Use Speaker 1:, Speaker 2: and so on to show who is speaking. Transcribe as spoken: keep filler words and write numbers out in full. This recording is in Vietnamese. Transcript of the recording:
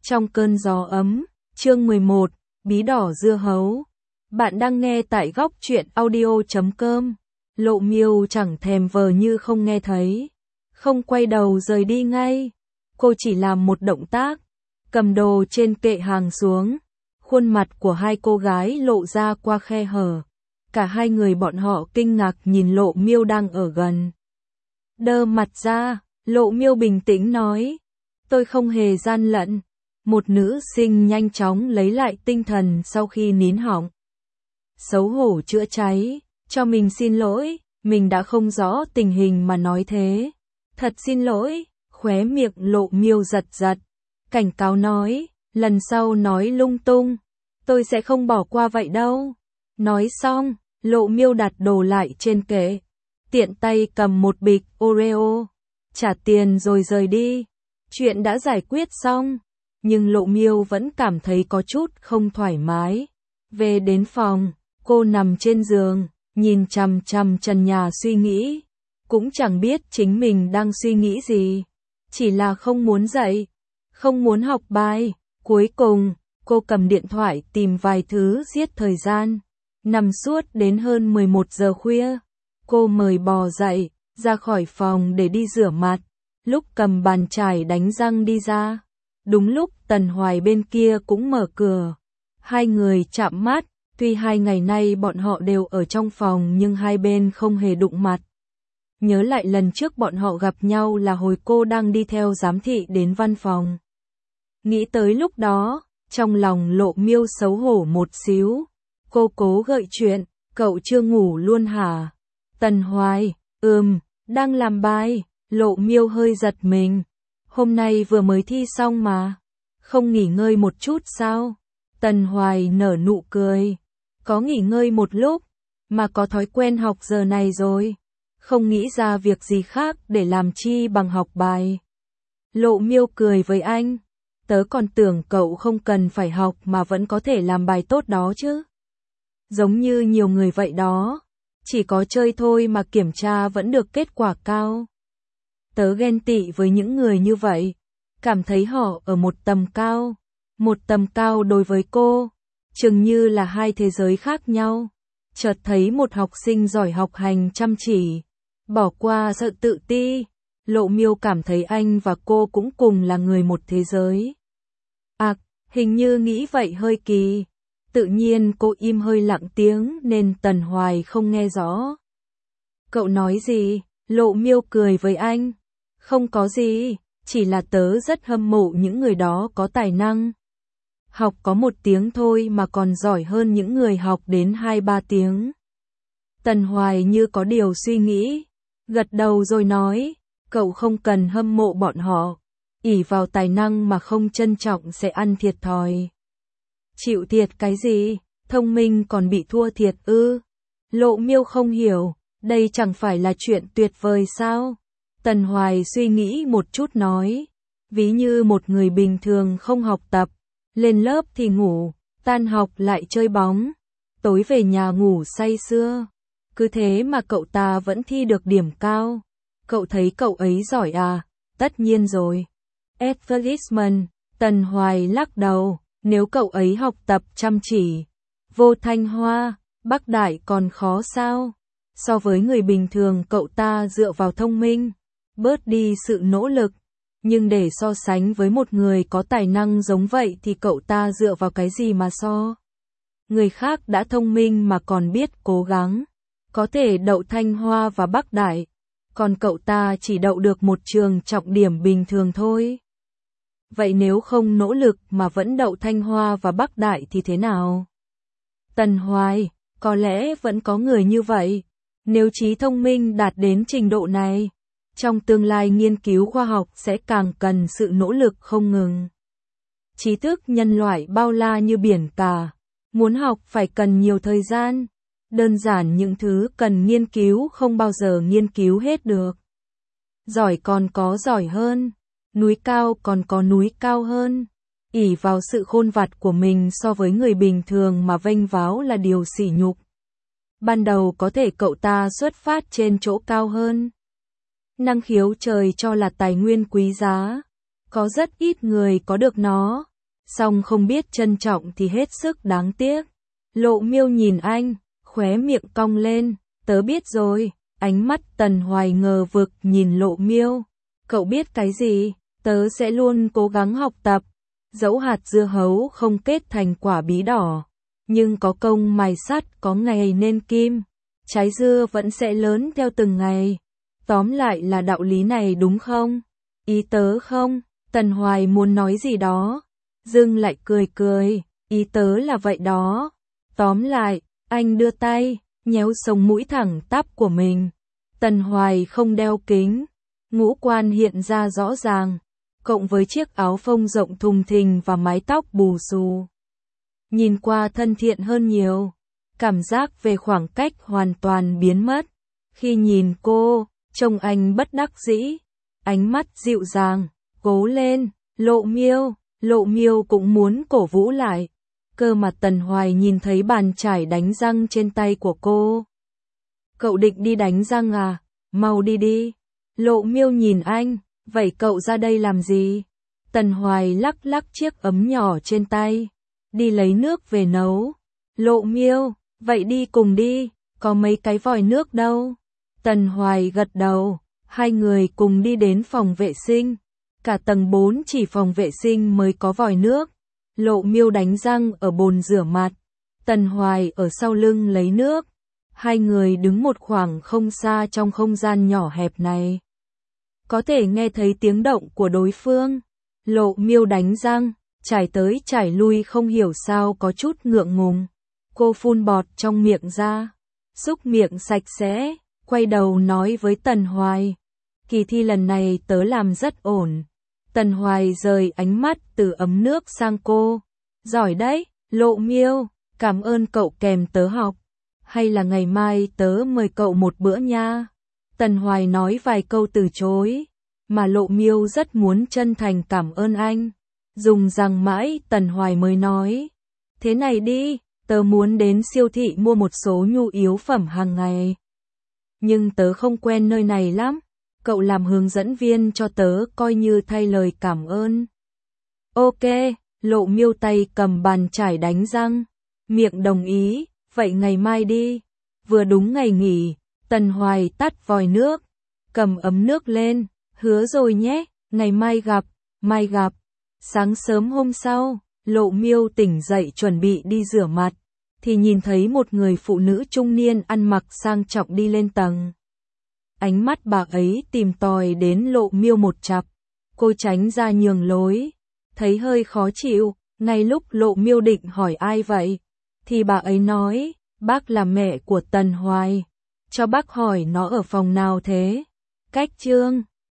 Speaker 1: Trong cơn gió ấm, chương mười một, bí đỏ dưa hấu. Bạn đang nghe tại góc truyện audio chấm com. Lộ Miêu chẳng thèm vờ như không nghe thấy, không quay đầu rời đi ngay. Cô chỉ làm một động tác, cầm đồ trên kệ hàng xuống. Khuôn mặt của hai cô gái lộ ra qua khe hở. Cả hai người bọn họ kinh ngạc nhìn Lộ Miêu đang ở gần. Đơ mặt ra, Lộ Miêu bình tĩnh nói, tôi không hề gian lận. Một nữ sinh nhanh chóng lấy lại tinh thần sau khi nín họng. Xấu hổ chữa cháy, cho mình xin lỗi, mình đã không rõ tình hình mà nói thế. Thật xin lỗi, khóe miệng Lộ Miêu giật giật. Cảnh cáo nói, lần sau nói lung tung, tôi sẽ không bỏ qua vậy đâu. Nói xong, Lộ Miêu đặt đồ lại trên kệ, tiện tay cầm một bịch Oreo, trả tiền rồi rời đi. Chuyện đã giải quyết xong, nhưng Lộ Miêu vẫn cảm thấy có chút không thoải mái. Về đến phòng, cô nằm trên giường, nhìn chằm chằm trần nhà suy nghĩ. Cũng chẳng biết chính mình đang suy nghĩ gì. Chỉ là không muốn dậy, không muốn học bài. Cuối cùng, cô cầm điện thoại tìm vài thứ giết thời gian. Nằm suốt đến hơn mười một giờ khuya. Cô mời bò dậy, ra khỏi phòng để đi rửa mặt. Lúc cầm bàn chải đánh răng đi ra, đúng lúc Tần Hoài bên kia cũng mở cửa. Hai người chạm mắt, tuy hai ngày nay bọn họ đều ở trong phòng nhưng hai bên không hề đụng mặt. Nhớ lại lần trước bọn họ gặp nhau là hồi cô đang đi theo giám thị đến văn phòng. Nghĩ tới lúc đó, trong lòng Lộ Miêu xấu hổ một xíu. Cô cố gợi chuyện, cậu chưa ngủ luôn hả? Tần Hoài, ừm, đang làm bài. Lộ Miêu hơi giật mình. Hôm nay vừa mới thi xong mà. Không nghỉ ngơi một chút sao? Tần Hoài nở nụ cười. Có nghỉ ngơi một lúc, mà có thói quen học giờ này rồi. Không nghĩ ra việc gì khác để làm chi bằng học bài. Lộ Miêu cười với anh. Tớ còn tưởng cậu không cần phải học mà vẫn có thể làm bài tốt đó chứ. Giống như nhiều người vậy đó. Chỉ có chơi thôi mà kiểm tra vẫn được kết quả cao. Tớ ghen tị với những người như vậy. Cảm thấy họ ở một tầm cao. Một tầm cao đối với cô, chừng như là hai thế giới khác nhau. Chợt thấy một học sinh giỏi học hành chăm chỉ, bỏ qua sự tự ti. Lộ Miêu cảm thấy anh và cô cũng cùng là người một thế giới. À, hình như nghĩ vậy hơi kỳ. Tự nhiên cô im hơi lặng tiếng nên Tần Hoài không nghe rõ. Cậu nói gì? Lộ Miêu cười với anh. Không có gì, chỉ là tớ rất hâm mộ những người đó có tài năng. Học có một tiếng thôi mà còn giỏi hơn những người học đến hai ba tiếng. Tần Hoài như có điều suy nghĩ, gật đầu rồi nói, cậu không cần hâm mộ bọn họ, ỷ vào tài năng mà không trân trọng sẽ ăn thiệt thòi. Chịu thiệt cái gì, thông minh còn bị thua thiệt ư? Lộ Miêu không hiểu, đây chẳng phải là chuyện tuyệt vời sao? Tần Hoài suy nghĩ một chút nói, ví như một người bình thường không học tập, lên lớp thì ngủ, tan học lại chơi bóng, tối về nhà ngủ say sưa. Cứ thế mà cậu ta vẫn thi được điểm cao. Cậu thấy cậu ấy giỏi à? Tất nhiên rồi. Advertisement, Tần Hoài lắc đầu, nếu cậu ấy học tập chăm chỉ, vô Thanh Hoa, Bắc Đại còn khó sao? So với người bình thường cậu ta dựa vào thông minh, bớt đi sự nỗ lực. Nhưng để so sánh với một người có tài năng giống vậy thì cậu ta dựa vào cái gì mà so? Người khác đã thông minh mà còn biết cố gắng, có thể đậu Thanh Hoa và Bắc Đại, còn cậu ta chỉ đậu được một trường trọng điểm bình thường thôi. Vậy nếu không nỗ lực mà vẫn đậu Thanh Hoa và Bắc Đại thì thế nào? Tần Hoài, có lẽ vẫn có người như vậy. Nếu trí thông minh đạt đến trình độ này, trong tương lai nghiên cứu khoa học sẽ càng cần sự nỗ lực không ngừng. Trí thức nhân loại bao la như biển cả, muốn học phải cần nhiều thời gian. Đơn giản những thứ cần nghiên cứu không bao giờ nghiên cứu hết được. Giỏi còn có giỏi hơn, núi cao còn có núi cao hơn. Ỷ vào sự khôn vặt của mình so với người bình thường mà vênh váo là điều sỉ nhục. Ban đầu có thể cậu ta xuất phát trên chỗ cao hơn. Năng khiếu trời cho là tài nguyên quý giá, có rất ít người có được nó, song không biết trân trọng thì hết sức đáng tiếc. Lộ Miêu nhìn anh, khóe miệng cong lên, tớ biết rồi. Ánh mắt Tần Hoài ngờ vực nhìn Lộ Miêu. Cậu biết cái gì? Tớ sẽ luôn cố gắng học tập. Dẫu hạt dưa hấu không kết thành quả bí đỏ, nhưng có công mài sắt có ngày nên kim. Trái dưa vẫn sẽ lớn theo từng ngày. Tóm lại là đạo lý này đúng không? Ý tớ không? Tần Hoài muốn nói gì đó, dưng lại cười cười. Ý tớ là vậy đó. Tóm lại, anh đưa tay, nhéo sống mũi thẳng tắp của mình. Tần Hoài không đeo kính, ngũ quan hiện ra rõ ràng, cộng với chiếc áo phông rộng thùng thình và mái tóc bù xù. Nhìn qua thân thiện hơn nhiều, cảm giác về khoảng cách hoàn toàn biến mất. Khi nhìn cô, trông anh bất đắc dĩ, ánh mắt dịu dàng, cố lên, Lộ Miêu. Lộ Miêu cũng muốn cổ vũ lại, cơ mà Tần Hoài nhìn thấy bàn chải đánh răng trên tay của cô. Cậu định đi đánh răng à? Mau đi đi. Lộ Miêu nhìn anh, vậy cậu ra đây làm gì? Tần Hoài lắc lắc chiếc ấm nhỏ trên tay, đi lấy nước về nấu. Lộ Miêu, vậy đi cùng đi, có mấy cái vòi nước đâu. Tần Hoài gật đầu, hai người cùng đi đến phòng vệ sinh. Cả tầng bốn chỉ phòng vệ sinh mới có vòi nước. Lộ Miêu đánh răng ở bồn rửa mặt, Tần Hoài ở sau lưng lấy nước. Hai người đứng một khoảng không xa trong không gian nhỏ hẹp này. Có thể nghe thấy tiếng động của đối phương. Lộ Miêu đánh răng, trải tới trải lui không hiểu sao có chút ngượng ngùng. Cô phun bọt trong miệng ra, xúc miệng sạch sẽ, quay đầu nói với Tần Hoài. Kỳ thi lần này tớ làm rất ổn. Tần Hoài rời ánh mắt từ ấm nước sang cô. Giỏi đấy, Lộ Miêu, cảm ơn cậu kèm tớ học. Hay là ngày mai tớ mời cậu một bữa nha. Tần Hoài nói vài câu từ chối, mà Lộ Miêu rất muốn chân thành cảm ơn anh. Dùng rằng mãi Tần Hoài mới nói. Thế này đi, tớ muốn đến siêu thị mua một số nhu yếu phẩm hàng ngày. Nhưng tớ không quen nơi này lắm. Cậu làm hướng dẫn viên cho tớ coi như thay lời cảm ơn. Ok, Lộ Miêu tay cầm bàn chải đánh răng, miệng đồng ý, vậy ngày mai đi. Vừa đúng ngày nghỉ, Tần Hoài tắt vòi nước, cầm ấm nước lên, hứa rồi nhé, ngày mai gặp, mai gặp. Sáng sớm hôm sau, Lộ Miêu tỉnh dậy chuẩn bị đi rửa mặt, thì nhìn thấy một người phụ nữ trung niên ăn mặc sang trọng đi lên tầng. Ánh mắt bà ấy tìm tòi đến Lộ Miêu một chặp, cô tránh ra nhường lối, thấy hơi khó chịu. Ngay lúc Lộ Miêu định hỏi ai vậy, thì bà ấy nói, bác là mẹ của Tần Hoài, cho bác hỏi nó ở phòng nào thế. Cách chương